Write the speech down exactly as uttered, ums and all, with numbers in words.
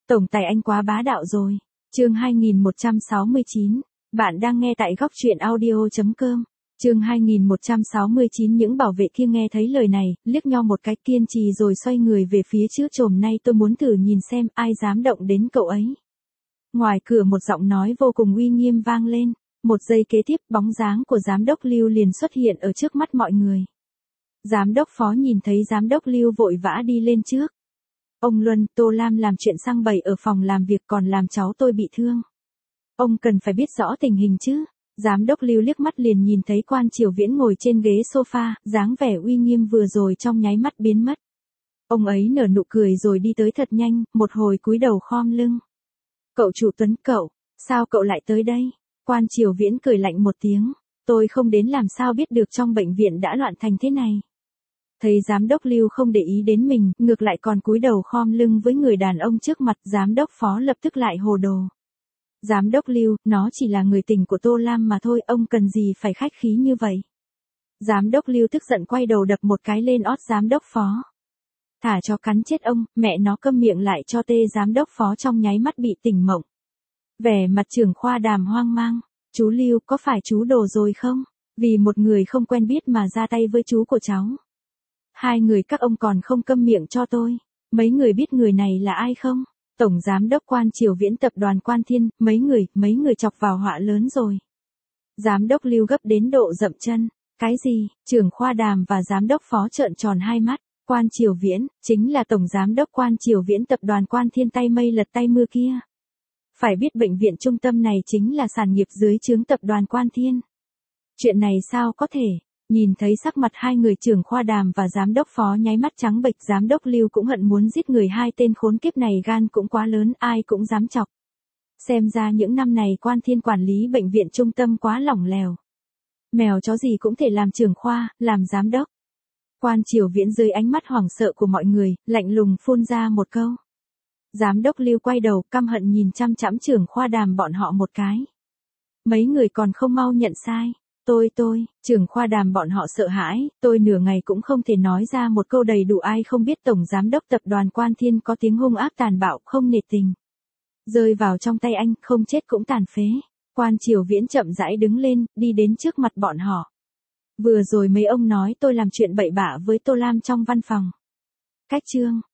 Tổng tài anh quá bá đạo rồi. Chương hai nghìn một trăm sáu mươi chín. Bạn đang nghe tại góc truyện audio chấm com. Chương hai nghìn một trăm sáu mươi chín. Những bảo vệ kia nghe thấy lời này, liếc nhau một cái, kiên trì rồi xoay người về phía trước. Trồm nay tôi muốn thử nhìn xem ai dám động đến cậu ấy. Ngoài cửa một giọng nói vô cùng uy nghiêm vang lên. Một giây kế tiếp, bóng dáng của giám đốc Lưu liền xuất hiện ở trước mắt mọi người. Giám đốc Phó nhìn thấy giám đốc Lưu vội vã đi lên trước. Ông Luân, Tô Lam làm chuyện sang bậy ở phòng làm việc còn làm cháu tôi bị thương. Ông cần phải biết rõ tình hình chứ. Giám đốc Lưu liếc mắt liền nhìn thấy Quan Triều Viễn ngồi trên ghế sofa, dáng vẻ uy nghiêm vừa rồi trong nháy mắt biến mất. Ông ấy nở nụ cười rồi đi tới thật nhanh, một hồi cúi đầu khom lưng. Cậu chủ Tuấn cậu, sao cậu lại tới đây? Quan Triều Viễn cười lạnh một tiếng, tôi không đến làm sao biết được trong bệnh viện đã loạn thành thế này. Thấy giám đốc Lưu không để ý đến mình, ngược lại còn cúi đầu khom lưng với người đàn ông trước mặt, giám đốc Phó lập tức lại hồ đồ. Giám đốc Lưu, nó chỉ là người tình của Tô Lam mà thôi, ông cần gì phải khách khí như vậy? Giám đốc Lưu tức giận quay đầu đập một cái lên ót giám đốc Phó. Thả cho cắn chết ông, mẹ nó câm miệng lại cho tê. Giám đốc Phó trong nháy mắt bị tỉnh mộng. Vẻ mặt trưởng khoa Đàm hoang mang, chú Lưu có phải chú đồ rồi không? Vì một người không quen biết mà ra tay với chú của cháu. Hai người các ông còn không câm miệng cho tôi. Mấy người biết người này là ai không? Tổng giám đốc Quan Triều Viễn tập đoàn Quan Thiên, mấy người, mấy người chọc vào họa lớn rồi. Giám đốc Lưu gấp đến độ dậm chân. Cái gì? Trưởng khoa Đàm và giám đốc Phó trợn tròn hai mắt. Quan Triều Viễn, chính là tổng giám đốc Quan Triều Viễn tập đoàn Quan Thiên tay mây lật tay mưa kia. Phải biết bệnh viện trung tâm này chính là sản nghiệp dưới trướng tập đoàn Quan Thiên. Chuyện này sao có thể? Nhìn thấy sắc mặt hai người trưởng khoa Đàm và giám đốc Phó nháy mắt trắng bệch, giám đốc Lưu cũng hận muốn giết người, hai tên khốn kiếp này gan cũng quá lớn, ai cũng dám chọc. Xem ra những năm này Quan Thiên quản lý bệnh viện trung tâm quá lỏng lẻo. Mèo chó gì cũng thể làm trưởng khoa, làm giám đốc. Quan Triều Viễn dưới ánh mắt hoảng sợ của mọi người, lạnh lùng phun ra một câu. Giám đốc Lưu quay đầu căm hận nhìn chăm chăm trưởng khoa Đàm bọn họ một cái. Mấy người còn không mau nhận sai. Tôi tôi, trưởng khoa Đàm bọn họ sợ hãi, tôi nửa ngày cũng không thể nói ra một câu đầy đủ. Ai không biết tổng giám đốc tập đoàn Quan Thiên có tiếng hung ác tàn bạo, không nể tình. Rơi vào trong tay anh, không chết cũng tàn phế. Quan Triều Viễn chậm rãi đứng lên, đi đến trước mặt bọn họ. Vừa rồi mấy ông nói tôi làm chuyện bậy bạ với Tô Lam trong văn phòng. Cách chương,